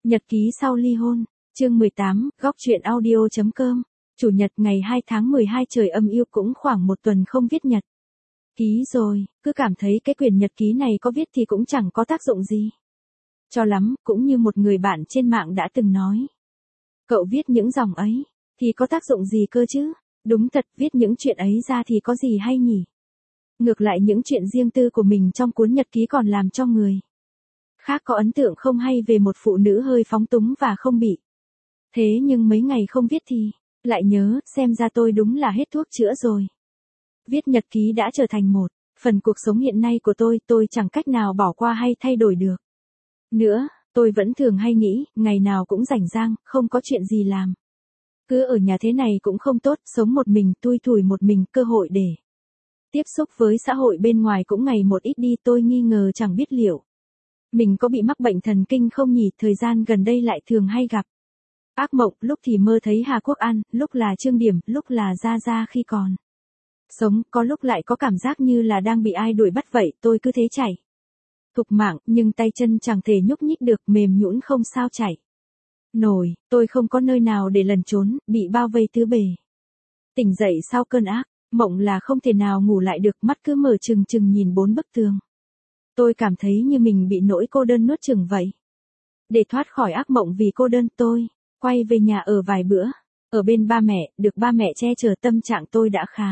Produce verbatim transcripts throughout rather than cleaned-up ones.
Nhật ký sau ly hôn, chương mười tám, góc truyện audio chấm com, Chủ nhật ngày hai tháng mười hai trời âm u cũng khoảng một tuần không viết nhật ký rồi, cứ cảm thấy cái quyển nhật ký này có viết thì cũng chẳng có tác dụng gì. Cho lắm, cũng như một người bạn trên mạng đã từng nói. Cậu viết những dòng ấy, thì có tác dụng gì cơ chứ? Đúng thật, viết những chuyện ấy ra thì có gì hay nhỉ? Ngược lại những chuyện riêng tư của mình trong cuốn nhật ký còn làm cho người khác có ấn tượng không hay về một phụ nữ hơi phóng túng và không bị. Thế nhưng mấy ngày không viết thì, lại nhớ, xem ra tôi đúng là hết thuốc chữa rồi. Viết nhật ký đã trở thành một phần cuộc sống hiện nay của tôi, tôi chẳng cách nào bỏ qua hay thay đổi được. Nữa, tôi vẫn thường hay nghĩ, ngày nào cũng rảnh rang, không có chuyện gì làm. Cứ ở nhà thế này cũng không tốt, sống một mình, tui thủi một mình, cơ hội để tiếp xúc với xã hội bên ngoài cũng ngày một ít đi, tôi nghi ngờ chẳng biết liệu mình có bị mắc bệnh thần kinh không nhỉ, thời gian gần đây lại thường hay gặp ác mộng, lúc thì mơ thấy Hà Quốc An, lúc là Trương Điểm, lúc là Gia Gia khi còn sống, có lúc lại có cảm giác như là đang bị ai đuổi bắt vậy, tôi cứ thế chạy thục mạng, nhưng tay chân chẳng thể nhúc nhích được, mềm nhũn không sao chạy nổi, tôi không có nơi nào để lẩn trốn, bị bao vây tứ bề. Tỉnh dậy sau cơn ác mộng là không thể nào ngủ lại được, mắt cứ mở trừng trừng nhìn bốn bức tường. Tôi cảm thấy như mình bị nỗi cô đơn nuốt chửng vậy. Để thoát khỏi ác mộng vì cô đơn, tôi quay về nhà ở vài bữa, ở bên ba mẹ, được ba mẹ che chở, tâm trạng tôi đã khá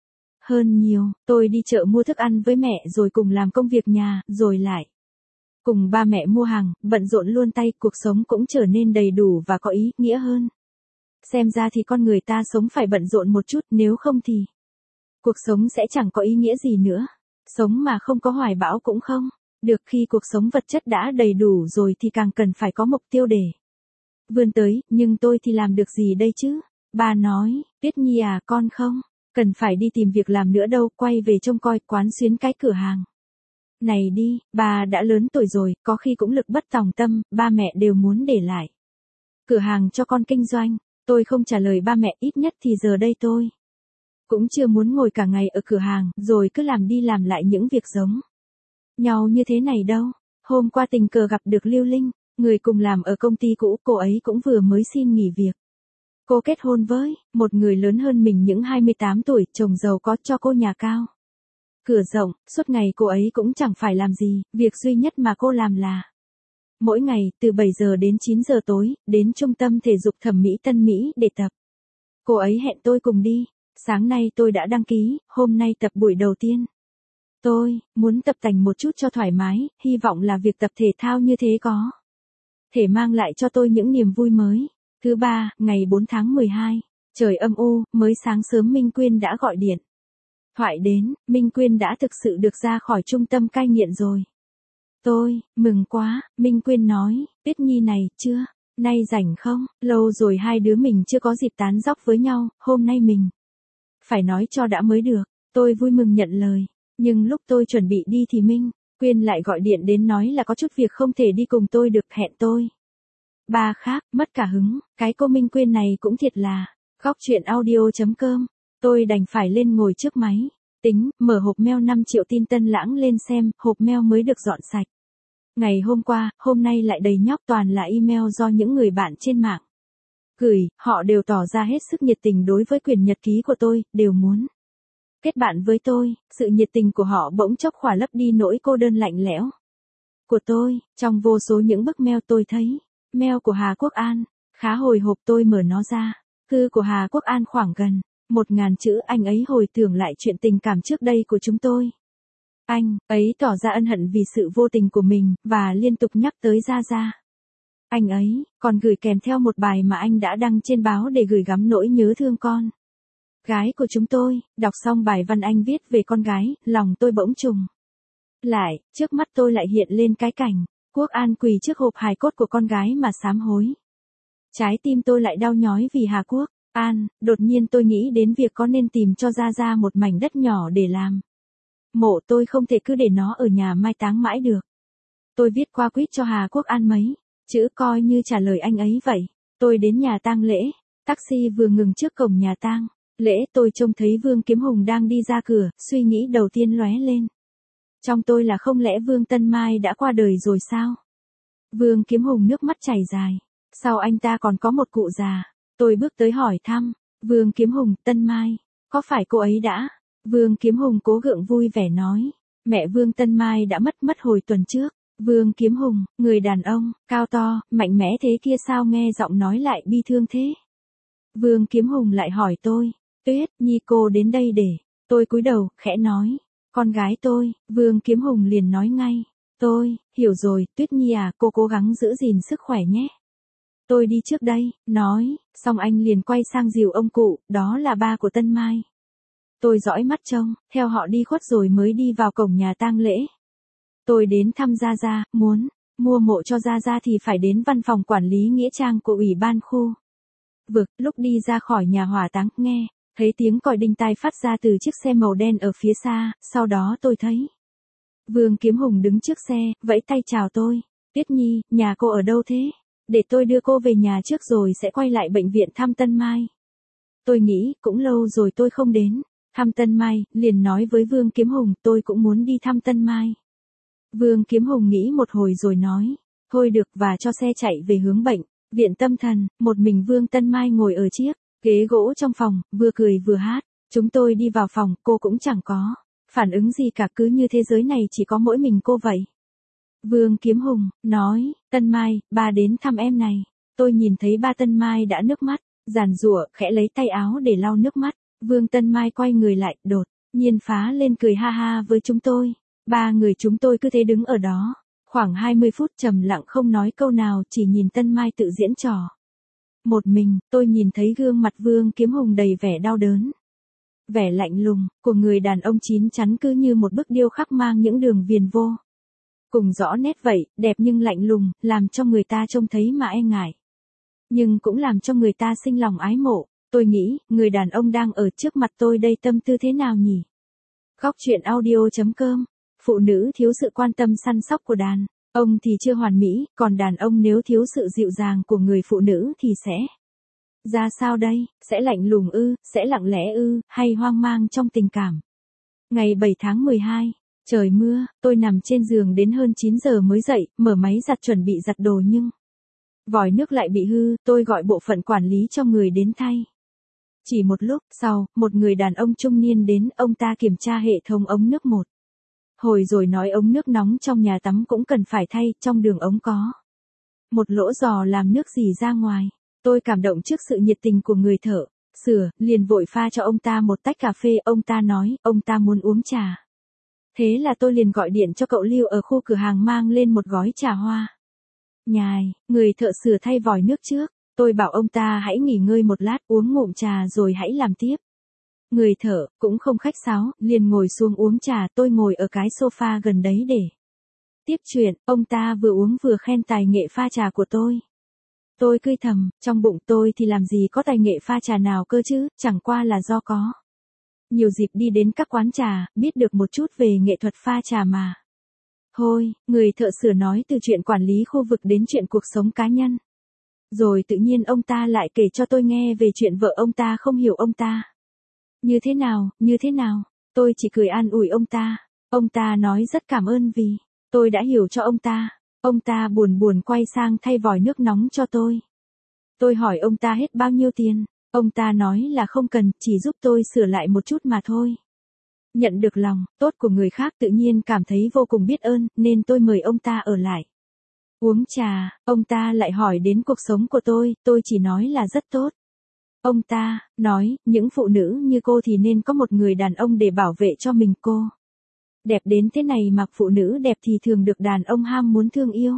hơn nhiều. Tôi đi chợ mua thức ăn với mẹ, rồi cùng làm công việc nhà, rồi lại cùng ba mẹ mua hàng, bận rộn luôn tay, cuộc sống cũng trở nên đầy đủ và có ý nghĩa hơn. Xem ra thì con người ta sống phải bận rộn một chút, nếu không thì cuộc sống sẽ chẳng có ý nghĩa gì nữa. Sống mà không có hoài bão cũng không được, khi cuộc sống vật chất đã đầy đủ rồi thì càng cần phải có mục tiêu để vươn tới, nhưng tôi thì làm được gì đây chứ? Ba nói, Tuyết Nhi à, con không cần phải đi tìm việc làm nữa đâu, quay về trông coi quán xuyến cái cửa hàng này đi, bà đã lớn tuổi rồi, có khi cũng lực bất tòng tâm, ba mẹ đều muốn để lại cửa hàng cho con kinh doanh. Tôi không trả lời ba mẹ, ít nhất thì giờ đây tôi cũng chưa muốn ngồi cả ngày ở cửa hàng, rồi cứ làm đi làm lại những việc giống nhau như thế này đâu. Hôm qua tình cờ gặp được Lưu Linh, người cùng làm ở công ty cũ, cô ấy cũng vừa mới xin nghỉ việc. Cô kết hôn với một người lớn hơn mình những hai mươi tám tuổi, chồng giàu có, cho cô nhà cao cửa rộng, suốt ngày cô ấy cũng chẳng phải làm gì, việc duy nhất mà cô làm là mỗi ngày, từ bảy giờ đến chín giờ tối, đến trung tâm thể dục thẩm mỹ Tân Mỹ để tập. Cô ấy hẹn tôi cùng đi. Sáng nay tôi đã đăng ký, hôm nay tập buổi đầu tiên. Tôi muốn tập tành một chút cho thoải mái, hy vọng là việc tập thể thao như thế có thể mang lại cho tôi những niềm vui mới. Thứ ba, ngày bốn tháng mười hai, trời âm u, mới sáng sớm Minh Quyên đã gọi điện thoại đến, Minh Quyên đã thực sự được ra khỏi trung tâm cai nghiện rồi. Tôi mừng quá, Minh Quyên nói, Tuyết Nhi này, chưa, nay rảnh không, lâu rồi hai đứa mình chưa có dịp tán dóc với nhau, hôm nay mình phải nói cho đã mới được. Tôi vui mừng nhận lời, nhưng lúc tôi chuẩn bị đi thì Minh Quyên lại gọi điện đến nói là có chút việc không thể đi cùng tôi được, hẹn tôi ba khác, mất cả hứng, cái cô Minh Quyên này cũng thiệt là góc truyện audio chấm com. Tôi đành phải lên ngồi trước máy tính, mở hộp mail năm triệu tin Tân Lãng lên xem, hộp mail mới được dọn sạch ngày hôm qua, hôm nay lại đầy nhóc, toàn là email do những người bạn trên mạng gửi, họ đều tỏ ra hết sức nhiệt tình đối với quyển nhật ký của tôi, đều muốn kết bạn với tôi. Sự nhiệt tình của họ bỗng chốc khỏa lấp đi nỗi cô đơn lạnh lẽo của tôi. Trong vô số những bức mail tôi thấy mail của Hà Quốc An, khá hồi hộp, tôi mở nó ra. Thư của Hà Quốc An khoảng gần một ngàn chữ, anh ấy hồi tưởng lại chuyện tình cảm trước đây của chúng tôi. Anh ấy tỏ ra ân hận vì sự vô tình của mình, và liên tục nhắc tới Gia Gia. Anh ấy còn gửi kèm theo một bài mà anh đã đăng trên báo để gửi gắm nỗi nhớ thương con gái của chúng tôi. Đọc xong bài văn anh viết về con gái, lòng tôi bỗng trùng lại, trước mắt tôi lại hiện lên cái cảnh Quốc An quỳ trước hộp hài cốt của con gái mà sám hối. Trái tim tôi lại đau nhói vì Hà Quốc An. Đột nhiên tôi nghĩ đến việc có nên tìm cho Gia Gia một mảnh đất nhỏ để làm mộ, tôi không thể cứ để nó ở nhà mai táng mãi được. Tôi viết qua quýt cho Hà Quốc An mấy chữ, coi như trả lời anh ấy vậy. Tôi đến nhà tang lễ, taxi vừa ngừng trước cổng nhà tang lễ, tôi trông thấy Vương Kiếm Hùng đang đi ra cửa, suy nghĩ đầu tiên lóe lên trong tôi là không lẽ Vương Tân Mai đã qua đời rồi sao? Vương Kiếm Hùng nước mắt chảy dài. Sau anh ta còn có một cụ già. Tôi bước tới hỏi thăm. Vương Kiếm Hùng, Tân Mai. Có phải cô ấy đã? Vương Kiếm Hùng cố gượng vui vẻ nói. Mẹ Vương Tân Mai đã mất mất hồi tuần trước. Vương Kiếm Hùng, người đàn ông, cao to, mạnh mẽ thế kia sao nghe giọng nói lại bi thương thế? Vương Kiếm Hùng lại hỏi tôi. Tuyết Nhi cô đến đây để. Tôi cúi đầu, khẽ nói. Con gái tôi. Vương Kiếm Hùng liền nói ngay. Tôi, hiểu rồi, Tuyết Nhi à, cô cố gắng giữ gìn sức khỏe nhé. Tôi đi trước đây, nói, xong anh liền quay sang dìu ông cụ, đó là ba của Tân Mai. Tôi dõi mắt trông, theo họ đi khuất rồi mới đi vào cổng nhà tang lễ. Tôi đến thăm Gia Gia, muốn mua mộ cho Gia Gia thì phải đến văn phòng quản lý nghĩa trang của ủy ban khu vực. Lúc đi ra khỏi nhà hỏa táng, nghe thấy tiếng còi đinh tai phát ra từ chiếc xe màu đen ở phía xa, sau đó tôi thấy Vương Kiếm Hùng đứng trước xe, vẫy tay chào tôi. Tuyết Nhi, nhà cô ở đâu thế? Để tôi đưa cô về nhà trước rồi sẽ quay lại bệnh viện thăm Tân Mai. Tôi nghĩ, cũng lâu rồi tôi không đến thăm Tân Mai, liền nói với Vương Kiếm Hùng, tôi cũng muốn đi thăm Tân Mai. Vương Kiếm Hùng nghĩ một hồi rồi nói, thôi được, và cho xe chạy về hướng bệnh viện tâm thần. Một mình Vương Tân Mai ngồi ở chiếc ghế gỗ trong phòng, vừa cười vừa hát. Chúng tôi đi vào phòng, cô cũng chẳng có phản ứng gì cả, cứ như thế giới này chỉ có mỗi mình cô vậy. Vương Kiếm Hùng nói, Tân Mai, ba đến thăm em này. Tôi nhìn thấy ba Tân Mai đã nước mắt giàn giụa, khẽ lấy tay áo để lau nước mắt. Vương Tân Mai quay người lại, đột nhiên phá lên cười ha ha với chúng tôi. Ba người chúng tôi cứ thế đứng ở đó khoảng hai mươi phút trầm lặng không nói câu nào, chỉ nhìn Tân Mai tự diễn trò. Một mình, tôi nhìn thấy gương mặt Vương Kiếm Hùng đầy vẻ đau đớn. Vẻ lạnh lùng của người đàn ông chín chắn cứ như một bức điêu khắc mang những đường viền vô cùng rõ nét vậy, đẹp nhưng lạnh lùng, làm cho người ta trông thấy mà e ngại. Nhưng cũng làm cho người ta sinh lòng ái mộ. Tôi nghĩ, người đàn ông đang ở trước mặt tôi đây tâm tư thế nào nhỉ? Góc truyện audio chấm com. Phụ nữ thiếu sự quan tâm săn sóc của đàn ông thì chưa hoàn mỹ, còn đàn ông nếu thiếu sự dịu dàng của người phụ nữ thì sẽ ra sao đây? Sẽ lạnh lùng ư, sẽ lặng lẽ ư, hay hoang mang trong tình cảm? Ngày bảy tháng mười hai, trời mưa, tôi nằm trên giường đến hơn chín giờ mới dậy, mở máy giặt chuẩn bị giặt đồ nhưng vòi nước lại bị hư, tôi gọi bộ phận quản lý cho người đến thay. Chỉ một lúc sau, một người đàn ông trung niên đến, ông ta kiểm tra hệ thống ống nước một hồi rồi nói ống nước nóng trong nhà tắm cũng cần phải thay, trong đường ống có một lỗ giò làm nước rỉ ra ngoài. Tôi cảm động trước sự nhiệt tình của người thợ sửa, liền vội pha cho ông ta một tách cà phê. Ông ta nói, ông ta muốn uống trà. Thế là tôi liền gọi điện cho cậu Lưu ở khu cửa hàng mang lên một gói trà hoa nhài. Người thợ sửa thay vòi nước trước. Tôi bảo ông ta hãy nghỉ ngơi một lát, uống ngụm trà rồi hãy làm tiếp. Người thợ, cũng không khách sáo, liền ngồi xuống uống trà. Tôi ngồi ở cái sofa gần đấy để tiếp chuyện. Ông ta vừa uống vừa khen tài nghệ pha trà của tôi. Tôi cười thầm, trong bụng tôi thì làm gì có tài nghệ pha trà nào cơ chứ, chẳng qua là do có nhiều dịp đi đến các quán trà, biết được một chút về nghệ thuật pha trà mà. Thôi, người thợ sửa nói từ chuyện quản lý khu vực đến chuyện cuộc sống cá nhân. Rồi tự nhiên ông ta lại kể cho tôi nghe về chuyện vợ ông ta không hiểu ông ta. Như thế nào, như thế nào, tôi chỉ cười an ủi ông ta. Ông ta nói rất cảm ơn vì tôi đã hiểu cho ông ta. Ông ta buồn buồn quay sang thay vòi nước nóng cho tôi. Tôi hỏi ông ta hết bao nhiêu tiền. Ông ta nói là không cần, chỉ giúp tôi sửa lại một chút mà thôi. Nhận được lòng tốt của người khác tự nhiên cảm thấy vô cùng biết ơn, nên tôi mời ông ta ở lại uống trà. Ông ta lại hỏi đến cuộc sống của tôi, tôi chỉ nói là rất tốt. Ông ta nói, những phụ nữ như cô thì nên có một người đàn ông để bảo vệ cho mình. Cô đẹp đến thế này mà phụ nữ đẹp thì thường được đàn ông ham muốn thương yêu.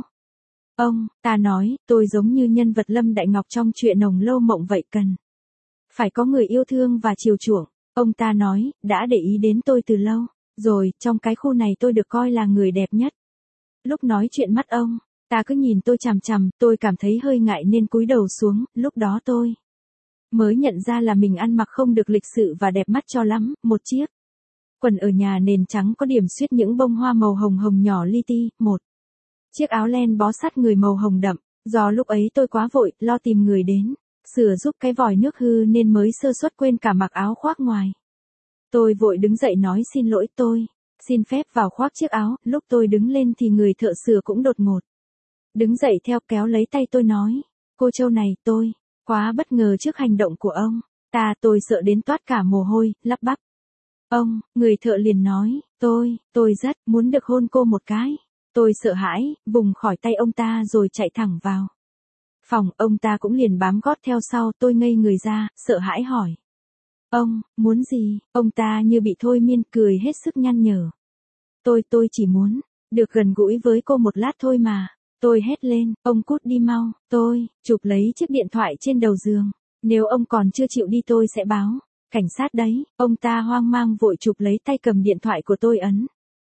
Ông ta nói, tôi giống như nhân vật Lâm Đại Ngọc trong chuyện Nồng Lâu Mộng vậy, cần phải có người yêu thương và chiều chuộng. Ông ta nói, đã để ý đến tôi từ lâu rồi, trong cái khu này tôi được coi là người đẹp nhất. Lúc nói chuyện mắt ông ta cứ nhìn tôi chằm chằm, tôi cảm thấy hơi ngại nên cúi đầu xuống. Lúc đó tôi mới nhận ra là mình ăn mặc không được lịch sự và đẹp mắt cho lắm. Một chiếc quần ở nhà nền trắng có điểm xuyết những bông hoa màu hồng hồng nhỏ li ti, một chiếc áo len bó sát người màu hồng đậm. Do lúc ấy tôi quá vội, lo tìm người đến sửa giúp cái vòi nước hư nên mới sơ suất quên cả mặc áo khoác ngoài. Tôi vội đứng dậy nói xin lỗi, tôi xin phép vào khoác chiếc áo. Lúc tôi đứng lên thì người thợ sửa cũng đột ngột Đứng dậy theo kéo lấy tay tôi nói. Cô Châu này, tôi, quá bất ngờ trước hành động của ông. Ta tôi sợ đến toát cả mồ hôi, lắp bắp. Ông, người thợ liền nói, tôi, tôi rất muốn được hôn cô một cái. Tôi sợ hãi, vùng khỏi tay ông ta rồi chạy thẳng vào phòng, ông ta cũng liền bám gót theo sau, tôi ngây người ra, sợ hãi hỏi. Ông, muốn gì? Ông ta như bị thôi miên, cười hết sức nhăn nhở. Tôi, tôi chỉ muốn được gần gũi với cô một lát thôi mà. Tôi hét lên, ông cút đi mau, tôi, chụp lấy chiếc điện thoại trên đầu giường. Nếu ông còn chưa chịu đi tôi sẽ báo cảnh sát đấy. Ông ta hoang mang vội chụp lấy tay cầm điện thoại của tôi ấn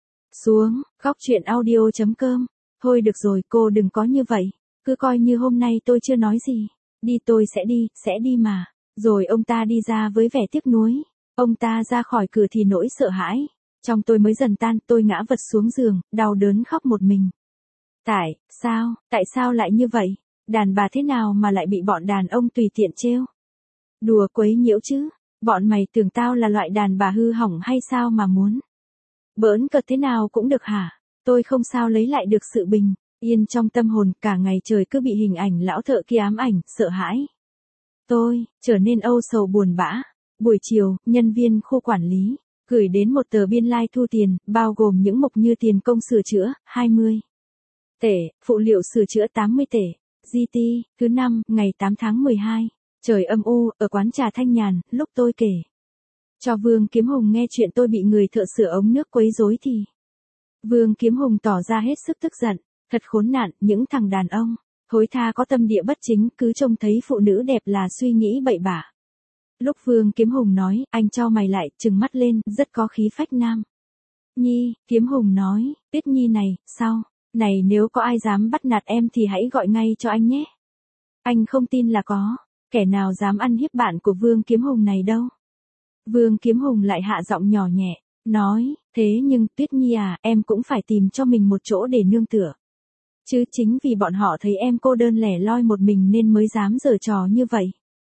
xuống. Góc chuyện audio chấm com. Thôi được rồi, cô đừng có như vậy. Cứ coi như hôm nay tôi chưa nói gì. Đi tôi sẽ đi, sẽ đi mà. Rồi ông ta đi ra với vẻ tiếc nuối. Ông ta ra khỏi cửa thì nỗi sợ hãi trong tôi mới dần tan, tôi ngã vật xuống giường, đau đớn khóc một mình. Tại sao, tại sao lại như vậy? Đàn bà thế nào mà lại bị bọn đàn ông tùy tiện trêu đùa quấy nhiễu chứ? Bọn mày tưởng tao là loại đàn bà hư hỏng hay sao mà muốn bỡn cợt thế nào cũng được hả? Tôi không sao lấy lại được sự bình yên trong tâm hồn, cả ngày trời cứ bị hình ảnh lão thợ kia ám ảnh, sợ hãi. Tôi trở nên âu sầu buồn bã. Buổi chiều, nhân viên khu quản lý gửi đến một tờ biên lai thu tiền, bao gồm những mục như tiền công sửa chữa, hai mươi tể, phụ liệu sửa chữa tám mươi tể. giê tê, thứ năm, ngày tám tháng mười hai. Trời âm u, ở quán trà Thanh Nhàn, lúc tôi kể cho Vương Kiếm Hùng nghe chuyện tôi bị người thợ sửa ống nước quấy rối thì Vương Kiếm Hùng tỏ ra hết sức tức giận. Thật khốn nạn, những thằng đàn ông thối tha có tâm địa bất chính, cứ trông thấy phụ nữ đẹp là suy nghĩ bậy bạ. Lúc Vương Kiếm Hùng nói, anh cho mày lại, trừng mắt lên, rất có khí phách nam nhi. Kiếm Hùng nói, Tuyết Nhi này, sao? Này, nếu có ai dám bắt nạt em thì hãy gọi ngay cho anh nhé. Anh không tin là có kẻ nào dám ăn hiếp bạn của Vương Kiếm Hùng này đâu. Vương Kiếm Hùng lại hạ giọng nhỏ nhẹ, nói, thế nhưng Tuyết Nhi à, em cũng phải tìm cho mình một chỗ để nương tựa. Chứ chính vì bọn họ thấy em cô đơn lẻ loi một mình nên mới dám giở trò như vậy.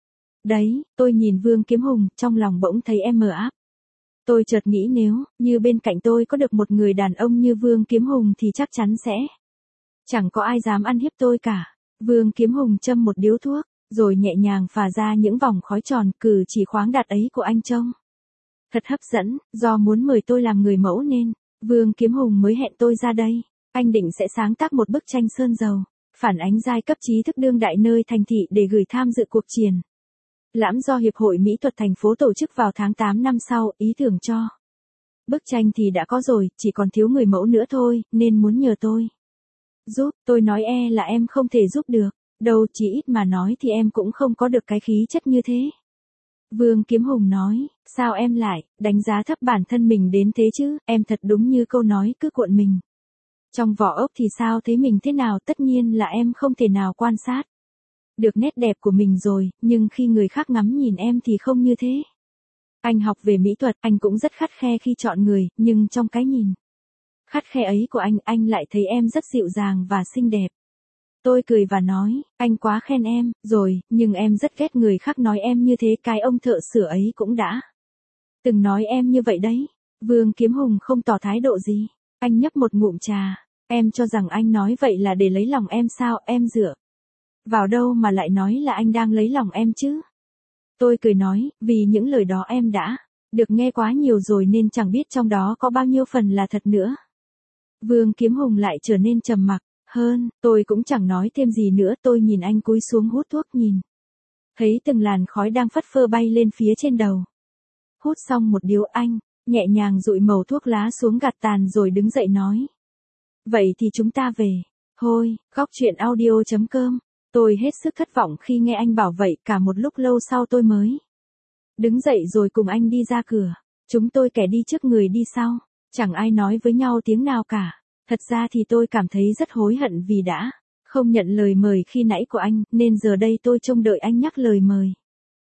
Đấy, tôi nhìn Vương Kiếm Hùng, trong lòng bỗng thấy em mờ áp. Tôi chợt nghĩ nếu như bên cạnh tôi có được một người đàn ông như Vương Kiếm Hùng thì chắc chắn sẽ chẳng có ai dám ăn hiếp tôi cả. Vương Kiếm Hùng châm một điếu thuốc, rồi nhẹ nhàng phả ra những vòng khói tròn, cử chỉ khoáng đạt ấy của anh trông thật hấp dẫn. Do muốn mời tôi làm người mẫu nên Vương Kiếm Hùng mới hẹn tôi ra đây. Anh định sẽ sáng tác một bức tranh sơn dầu phản ánh giai cấp trí thức đương đại nơi thành thị để gửi tham dự cuộc triển lãm do Hiệp hội Mỹ thuật thành phố tổ chức vào tháng tám năm sau. Ý tưởng cho bức tranh thì đã có rồi, chỉ còn thiếu người mẫu nữa thôi, nên muốn nhờ tôi giúp. Tôi nói e là em không thể giúp được đâu, chỉ ít mà nói thì em cũng không có được cái khí chất như thế. Vương Kiếm Hùng nói, sao em lại đánh giá thấp bản thân mình đến thế chứ? Em thật đúng như câu nói cứ cuộn mình trong vỏ ốc thì sao thấy mình thế nào. Tất nhiên là em không thể nào quan sát được nét đẹp của mình rồi, nhưng khi người khác ngắm nhìn em thì không như thế. Anh học về mỹ thuật, anh cũng rất khắt khe khi chọn người, nhưng trong cái nhìn khắt khe ấy của anh, anh lại thấy em rất dịu dàng và xinh đẹp. Tôi cười và nói, anh quá khen em rồi, nhưng em rất ghét người khác nói em như thế. Cái ông thợ sửa ấy cũng đã từng nói em như vậy đấy. Vương Kiếm Hùng không tỏ thái độ gì. Anh nhấp một ngụm trà. Em cho rằng anh nói vậy là để lấy lòng em sao? Em dựa vào đâu mà lại nói là anh đang lấy lòng em chứ? Tôi cười nói, vì những lời đó em đã được nghe quá nhiều rồi nên chẳng biết trong đó có bao nhiêu phần là thật nữa. Vương Kiếm Hùng lại trở nên trầm mặc hơn. Tôi cũng chẳng nói thêm gì nữa. Tôi nhìn anh cúi xuống hút thuốc, nhìn thấy từng làn khói đang phất phơ bay lên phía trên đầu. Hút xong một điếu, anh nhẹ nhàng dụi mẩu thuốc lá xuống gạt tàn rồi đứng dậy nói, vậy thì chúng ta về thôi. Góc chuyện audio chấm com. Tôi hết sức thất vọng khi nghe anh bảo vậy. Cả một lúc lâu sau tôi mới đứng dậy rồi cùng anh đi ra cửa. Chúng tôi kẻ đi trước người đi sau, chẳng ai nói với nhau tiếng nào cả. Thật ra thì tôi cảm thấy rất hối hận vì đã không nhận lời mời khi nãy của anh, nên giờ đây tôi trông đợi anh nhắc lời mời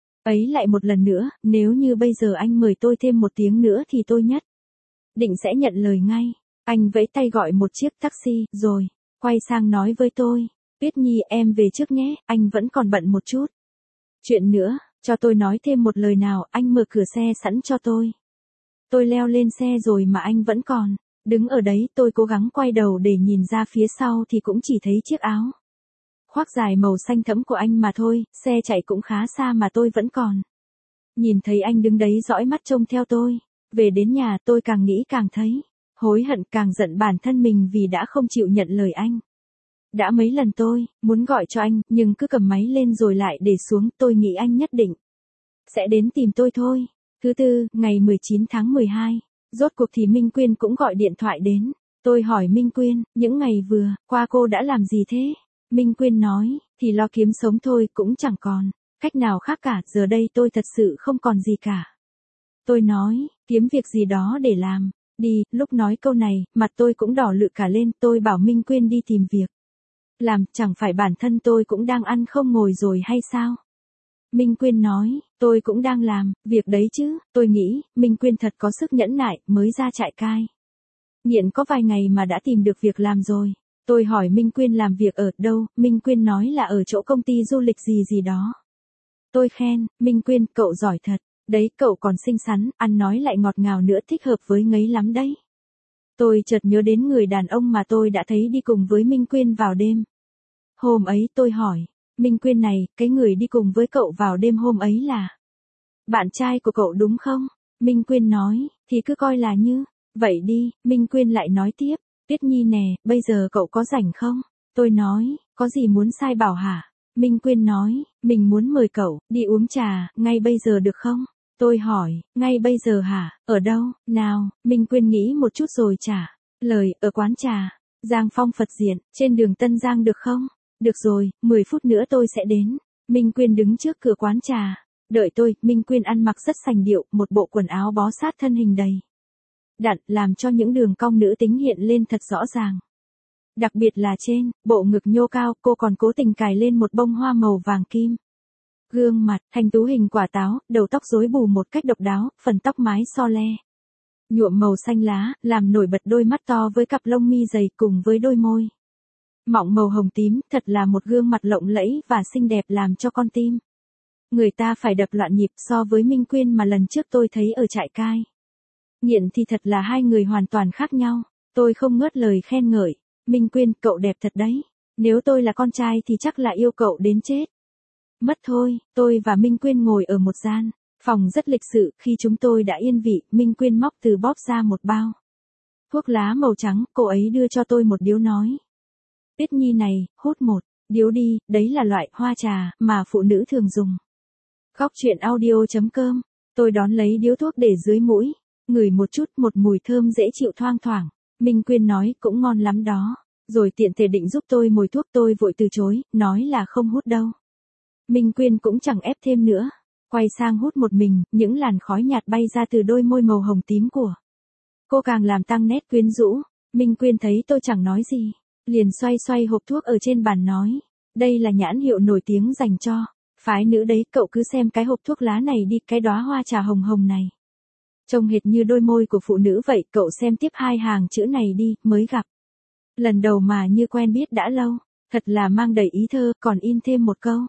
ấy lại một lần nữa. Nếu như bây giờ anh mời tôi thêm một tiếng nữa thì tôi nhất định sẽ nhận lời ngay. Anh vẫy tay gọi một chiếc taxi, rồi quay sang nói với tôi, Tuyết Nhi em về trước nhé, anh vẫn còn bận một chút chuyện nữa. Cho tôi nói thêm một lời nào. Anh mở cửa xe sẵn cho tôi. Tôi leo lên xe rồi mà anh vẫn còn Đứng ở đấy tôi cố gắng quay đầu để nhìn ra phía sau thì cũng chỉ thấy chiếc áo khoác dài màu xanh thẫm của anh mà thôi, xe chạy cũng khá xa mà tôi vẫn còn nhìn thấy anh đứng đấy dõi mắt trông theo tôi. Về đến nhà tôi càng nghĩ càng thấy hối hận, càng giận bản thân mình vì đã không chịu nhận lời anh. Đã mấy lần tôi muốn gọi cho anh, nhưng cứ cầm máy lên rồi lại để xuống, tôi nghĩ anh nhất định sẽ đến tìm tôi thôi. Thứ tư, ngày mười chín tháng mười hai, rốt cuộc thì Minh Quyên cũng gọi điện thoại đến. Tôi hỏi Minh Quyên, những ngày vừa qua cô đã làm gì thế? Minh Quyên nói, thì lo kiếm sống thôi, cũng chẳng còn cách nào khác cả, giờ đây tôi thật sự không còn gì cả. Tôi nói, kiếm việc gì đó để làm đi. Lúc nói câu này, mặt tôi cũng đỏ lự cả lên. Tôi bảo Minh Quyên đi tìm việc làm, chẳng phải bản thân tôi cũng đang ăn không ngồi rồi hay sao? Minh Quyên nói, tôi cũng đang làm việc đấy chứ. Tôi nghĩ, Minh Quyên thật có sức nhẫn nại, mới ra trại cai nghiện có vài ngày mà đã tìm được việc làm rồi. Tôi hỏi Minh Quyên làm việc ở đâu, Minh Quyên nói là ở chỗ công ty du lịch gì gì đó. Tôi khen, Minh Quyên, cậu giỏi thật. Đấy, cậu còn xinh xắn, ăn nói lại ngọt ngào nữa, thích hợp với ngấy lắm đấy. Tôi chợt nhớ đến người đàn ông mà tôi đã thấy đi cùng với Minh Quyên vào đêm hôm ấy. Tôi hỏi, Minh Quyên này, cái người đi cùng với cậu vào đêm hôm ấy là bạn trai của cậu đúng không? Minh Quyên nói, thì cứ coi là như vậy đi. Minh Quyên lại nói tiếp, Tuyết Nhi nè, bây giờ cậu có rảnh không? Tôi nói, có gì muốn sai bảo hả? Minh Quyên nói, mình muốn mời cậu đi uống trà, ngay bây giờ được không? Tôi hỏi, ngay bây giờ hả? Ở đâu? Nào? Minh Quyên nghĩ một chút rồi trả lời, ở quán trà Giang Phong Phật Diện, trên đường Tân Giang được không? Được rồi, mười phút nữa tôi sẽ đến. Minh Quyên đứng trước cửa quán trà đợi tôi. Minh Quyên ăn mặc rất sành điệu, một bộ quần áo bó sát thân hình đầy đặn, làm cho những đường cong nữ tính hiện lên thật rõ ràng. Đặc biệt là trên bộ ngực nhô cao, cô còn cố tình cài lên một bông hoa màu vàng kim. Gương mặt thanh tú hình quả táo, đầu tóc rối bù một cách độc đáo, phần tóc mái so le nhuộm màu xanh lá, làm nổi bật đôi mắt to với cặp lông mi dày cùng với đôi môi mọng màu hồng tím. Thật là một gương mặt lộng lẫy và xinh đẹp, làm cho con tim người ta phải đập loạn nhịp. So với Minh Quyên mà lần trước tôi thấy ở trại cai nghiện thì thật là hai người hoàn toàn khác nhau. Tôi không ngớt lời khen ngợi, Minh Quyên, cậu đẹp thật đấy. Nếu tôi là con trai thì chắc là yêu cậu đến chết mất thôi. Tôi và Minh Quyên ngồi ở một gian phòng rất lịch sự. Khi chúng tôi đã yên vị, Minh Quyên móc từ bóp ra một bao thuốc lá màu trắng. Cô ấy đưa cho tôi một điếu nói, Tuyết Nhi này, hút một điếu đi, đấy là loại hoa trà mà phụ nữ thường dùng. Góc truyện audio chấm com. Tôi đón lấy điếu thuốc để dưới mũi, ngửi một chút, một mùi thơm dễ chịu thoang thoảng. Minh Quyên nói, cũng ngon lắm đó. Rồi tiện thể định giúp tôi mồi thuốc, tôi vội từ chối, nói là không hút đâu. Minh Quyên cũng chẳng ép thêm nữa, quay sang hút một mình. Những làn khói nhạt bay ra từ đôi môi màu hồng tím của cô càng làm tăng nét quyến rũ. Minh Quyên thấy tôi chẳng nói gì, liền xoay xoay hộp thuốc ở trên bàn nói, đây là nhãn hiệu nổi tiếng dành cho phái nữ đấy, cậu cứ xem cái hộp thuốc lá này đi, cái đóa hoa trà hồng hồng này trông hệt như đôi môi của phụ nữ vậy. Cậu xem tiếp hai hàng chữ này đi, mới gặp lần đầu mà như quen biết đã lâu. Thật là mang đầy ý thơ, còn in thêm một câu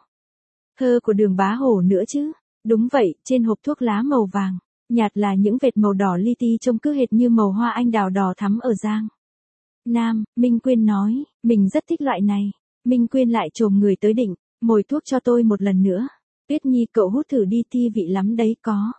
thơ của Đường Bá Hổ nữa chứ. Đúng vậy, trên hộp thuốc lá màu vàng nhạt là những vệt màu đỏ li ti, trông cứ hệt như màu hoa anh đào đỏ thắm ở Giang Nam. Minh Quyên nói, mình rất thích loại này. Minh Quyên lại chồm người tới định mồi thuốc cho tôi một lần nữa. Tuyết Nhi, cậu hút thử đi, thi vị lắm đấy, có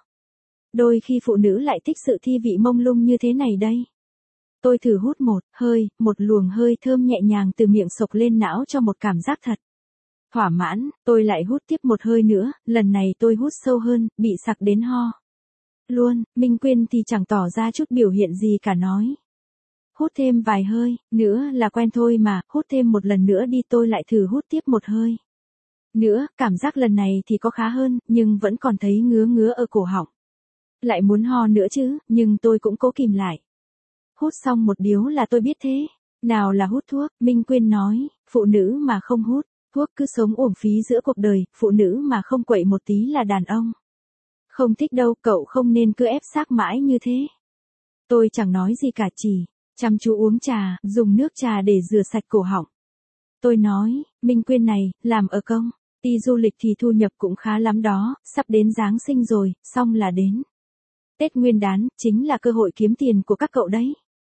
đôi khi phụ nữ lại thích sự thi vị mông lung như thế này đây. Tôi thử hút một hơi, một luồng hơi thơm nhẹ nhàng từ miệng xộc lên não cho một cảm giác thật thỏa mãn. Tôi lại hút tiếp một hơi nữa, lần này tôi hút sâu hơn, bị sặc đến ho luôn. Minh Quyên thì chẳng tỏ ra chút biểu hiện gì cả, nói, hút thêm vài hơi nữa là quen thôi mà, hút thêm một lần nữa đi. Tôi lại thử hút tiếp một hơi nữa, cảm giác lần này thì có khá hơn, nhưng vẫn còn thấy ngứa ngứa ở cổ họng. Lại muốn ho nữa chứ, nhưng tôi cũng cố kìm lại. Hút xong một điếu là tôi biết thế nào là hút thuốc. Minh Quyên nói, phụ nữ mà không hút thuốc cứ sống uổng phí giữa cuộc đời, phụ nữ mà không quậy một tí là đàn ông không thích đâu, cậu không nên cứ ép xác mãi như thế. Tôi chẳng nói gì cả, chỉ chăm chú uống trà, dùng nước trà để rửa sạch cổ họng. Tôi nói, Minh Quyên này, làm ở công ty du lịch thì thu nhập cũng khá lắm đó, sắp đến Giáng sinh rồi, xong là đến Tết Nguyên đán, chính là cơ hội kiếm tiền của các cậu đấy.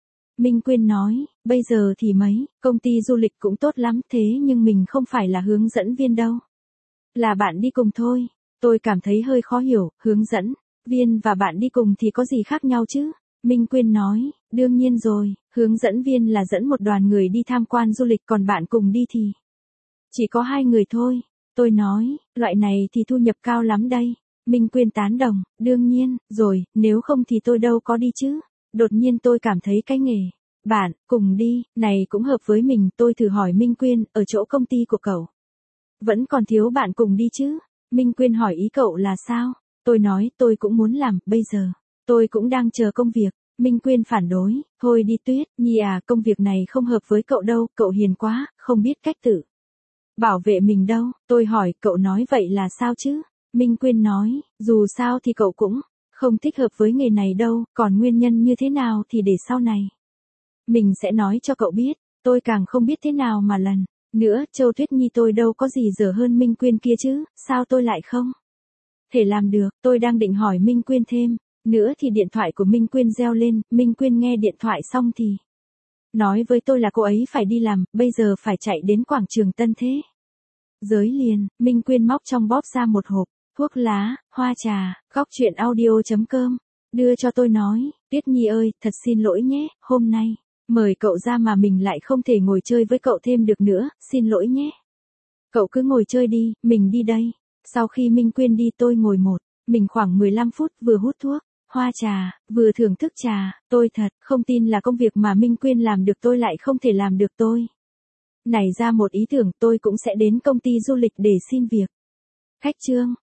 Minh Quyên nói, bây giờ thì mấy, công ty du lịch cũng tốt lắm thế nhưng mình không phải là hướng dẫn viên đâu. Là bạn đi cùng thôi. Tôi cảm thấy hơi khó hiểu, hướng dẫn viên và bạn đi cùng thì có gì khác nhau chứ? Minh Quyên nói, đương nhiên rồi, hướng dẫn viên là dẫn một đoàn người đi tham quan du lịch còn bạn cùng đi thì chỉ có hai người thôi. Tôi nói, loại này thì thu nhập cao lắm đây. Minh Quyên tán đồng, đương nhiên, rồi, nếu không thì tôi đâu có đi chứ. Đột nhiên tôi cảm thấy cái nghề bạn cùng đi này cũng hợp với mình. Tôi thử hỏi Minh Quyên, ở chỗ công ty của cậu vẫn còn thiếu bạn cùng đi chứ? Minh Quyên hỏi ý cậu là sao? Tôi nói tôi cũng muốn làm, bây giờ tôi cũng đang chờ công việc. Minh Quyên phản đối, thôi đi Tuyết Nhi à, công việc này không hợp với cậu đâu, cậu hiền quá, không biết cách tự bảo vệ mình đâu. Tôi hỏi, cậu nói vậy là sao chứ? Minh Quyên nói, dù sao thì cậu cũng không thích hợp với nghề này đâu, còn nguyên nhân như thế nào thì để sau này mình sẽ nói cho cậu biết. Tôi càng không biết thế nào mà lần nữa, Châu Tuyết Nhi tôi đâu có gì dở hơn Minh Quyên kia chứ, sao tôi lại không thể làm được? Tôi đang định hỏi Minh Quyên thêm nữa thì điện thoại của Minh Quyên reo lên. Minh Quyên nghe điện thoại xong thì nói với tôi là cô ấy phải đi làm, bây giờ phải chạy đến quảng trường Tân Thế Giới liền. Minh Quyên móc trong bóp ra một hộp thuốc lá, hoa trà, góc chuyện audio chấm com, đưa cho tôi nói, Tuyết Nhi ơi, thật xin lỗi nhé, hôm nay mời cậu ra mà mình lại không thể ngồi chơi với cậu thêm được nữa, xin lỗi nhé. Cậu cứ ngồi chơi đi, mình đi đây. Sau khi Minh Quyên đi tôi ngồi một mình khoảng mười lăm phút, vừa hút thuốc, hoa trà, vừa thưởng thức trà. Tôi thật không tin là công việc mà Minh Quyên làm được tôi lại không thể làm được. Tôi nảy ra một ý tưởng, tôi cũng sẽ đến công ty du lịch để xin việc khách trương.